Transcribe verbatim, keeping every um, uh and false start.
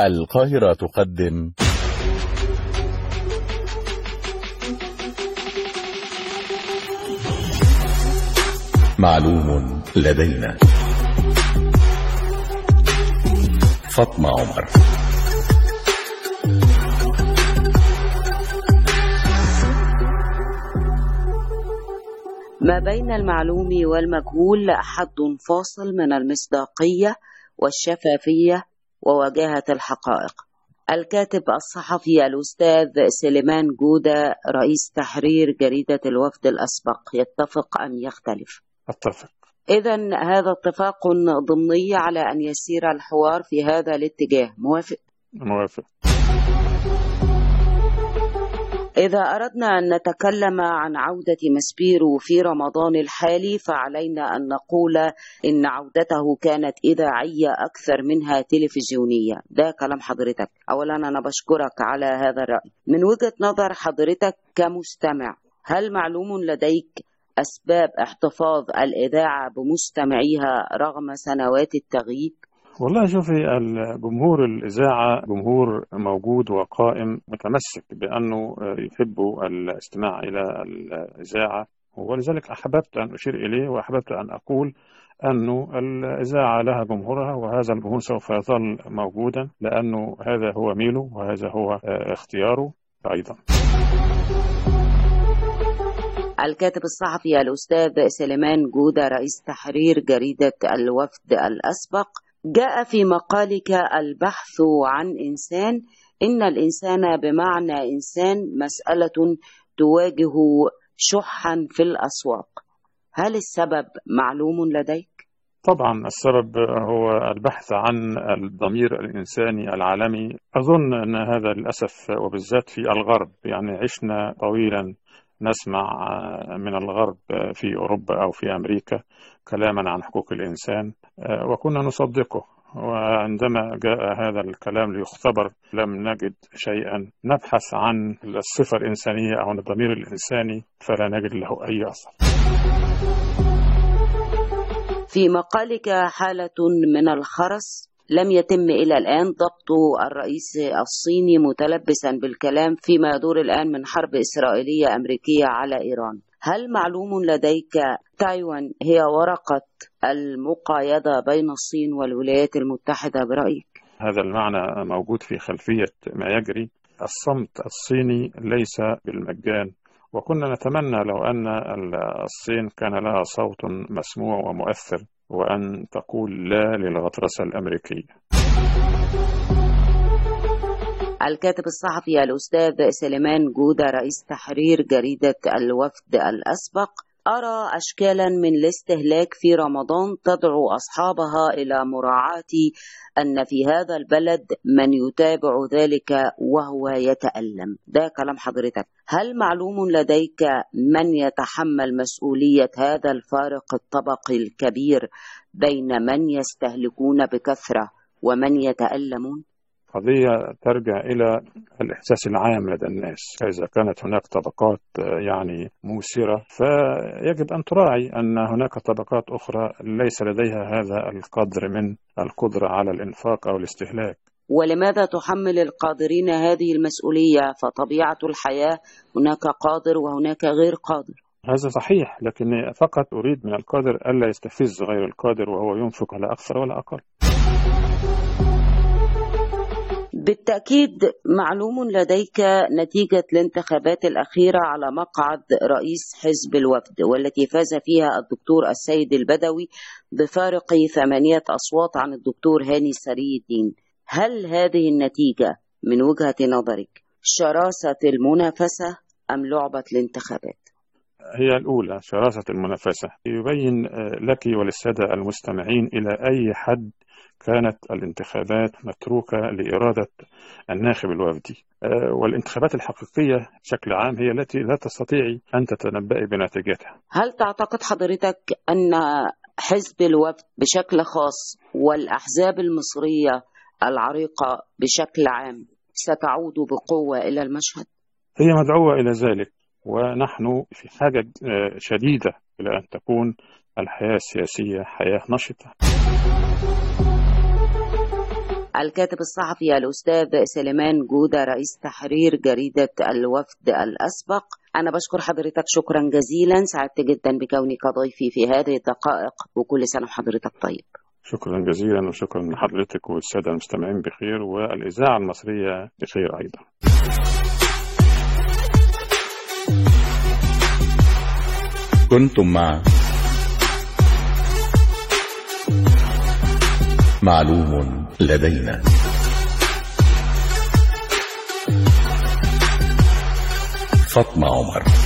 القاهرة تقدم معلوم لدينا. فاطمة عمر. ما بين المعلوم والمجهول حد فاصل من المصداقية والشفافية ووجاهة الحقائق. الكاتب الصحفي الأستاذ سليمان جودة رئيس تحرير جريدة الوفد الأسبق يتفق أم يختلف؟ أتفق. إذن هذا اتفاق ضمني على أن يسير الحوار في هذا الاتجاه. موافق؟ موافق. إذا أردنا أن نتكلم عن عودة ماسبيرو في رمضان الحالي فعلينا أن نقول إن عودته كانت إذاعية أكثر منها تلفزيونية. ده كلام حضرتك. أولا أنا بشكرك على هذا الرأي. من وجهة نظر حضرتك كمستمع، هل معلوم لديك أسباب احتفاظ الإذاعة بمستمعيها رغم سنوات التغييب؟ والله شوفي، الجمهور الإذاعة جمهور موجود وقائم متمسك بأنه يحب الاستماع إلى الإذاعة، ولذلك أحببت أن أشير إليه وأحببت أن أقول أنه الإذاعة لها جمهورها، وهذا الجمهور سوف يظل موجودا لأنه هذا هو ميله وهذا هو اختياره أيضا. الكاتب الصحفي الأستاذ سليمان جودة رئيس تحرير جريدة الوفد الأسبق، جاء في مقالك البحث عن إنسان، إن الإنسان بمعنى إنسان مسألة تواجه شحا في الأسواق. هل السبب معلوم لديك؟ طبعا السبب هو البحث عن الضمير الإنساني العالمي. أظن أن هذا للأسف وبالذات في الغرب، يعني عشنا طويلا نسمع من الغرب في أوروبا أو في أمريكا كلاما عن حقوق الإنسان وكنا نصدقه، وعندما جاء هذا الكلام ليختبر لم نجد شيئا. نبحث عن الصفة الإنسانية أو الضمير الإنساني فلا نجد له أي أثر. في مقالك حالة من الخرس لم يتم إلى الآن ضبط الرئيس الصيني متلبسا بالكلام فيما يدور الآن من حرب إسرائيلية أمريكية على إيران. هل معلوم لديك تايوان هي ورقة المقايضة بين الصين والولايات المتحدة برأيك؟ هذا المعنى موجود في خلفية ما يجري. الصمت الصيني ليس بالمجان، وكنا نتمنى لو أن الصين كان لها صوت مسموع ومؤثر وأن تقول لا للغطرسة الأمريكية. الكاتب الصحفي الأستاذ سليمان جودة رئيس تحرير جريدة الوفد الأسبق، أرى أشكالا من الاستهلاك في رمضان تدعو أصحابها إلى مراعاة أن في هذا البلد من يتابع ذلك وهو يتألم. ده كلام حضرتك. هل معلوم لديك من يتحمل مسؤولية هذا الفارق الطبقي الكبير بين من يستهلكون بكثرة ومن يتألمون؟ قضية ترجع إلى الإحساس العام لدى الناس. إذا كانت هناك طبقات يعني موسرة فيجب أن تراعي أن هناك طبقات أخرى ليس لديها هذا القدر من القدرة على الإنفاق أو الاستهلاك. ولماذا تحمل القادرين هذه المسؤولية؟ فطبيعة الحياة هناك قادر وهناك غير قادر. هذا صحيح، لكن فقط أريد من القادر ألا يستفز غير القادر وهو ينفق لا أكثر ولا أقل. بالتأكيد معلوم لديك نتيجة الانتخابات الأخيرة على مقعد رئيس حزب الوفد، والتي فاز فيها الدكتور السيد البدوي بفارق ثمانية أصوات عن الدكتور هاني سري الدين. هل هذه النتيجة من وجهة نظرك شراسة المنافسة أم لعبة الانتخابات؟ هي الأولى، شراسة المنافسة. يبين لك وللسادة المستمعين إلى أي حد كانت الانتخابات متروكة لإرادة الناخب الوفدي، والانتخابات الحقيقية بشكل عام هي التي لا تستطيعي أن تتنبئي بنتيجتها. هل تعتقد حضرتك أن حزب الوفد بشكل خاص والأحزاب المصرية العريقة بشكل عام ستعود بقوة إلى المشهد؟ هي مدعوة إلى ذلك، ونحن في حاجة شديدة إلى أن تكون الحياة السياسية حياة نشطة. الكاتب الصحفي الأستاذ سليمان جودة رئيس تحرير جريدة الوفد الأسبق. أنا بشكر حضرتك شكرا جزيلا، سعدت جدا بكونك ضيفي في هذه الدقائق، وكل سنة وحضرتك طيب. شكرا جزيلا، وشكرا لحضرتك والسادة المستمعين بخير، والإذاعة المصرية بخير أيضا. كنتم مع معلوم لدينا. فاطمة عمر.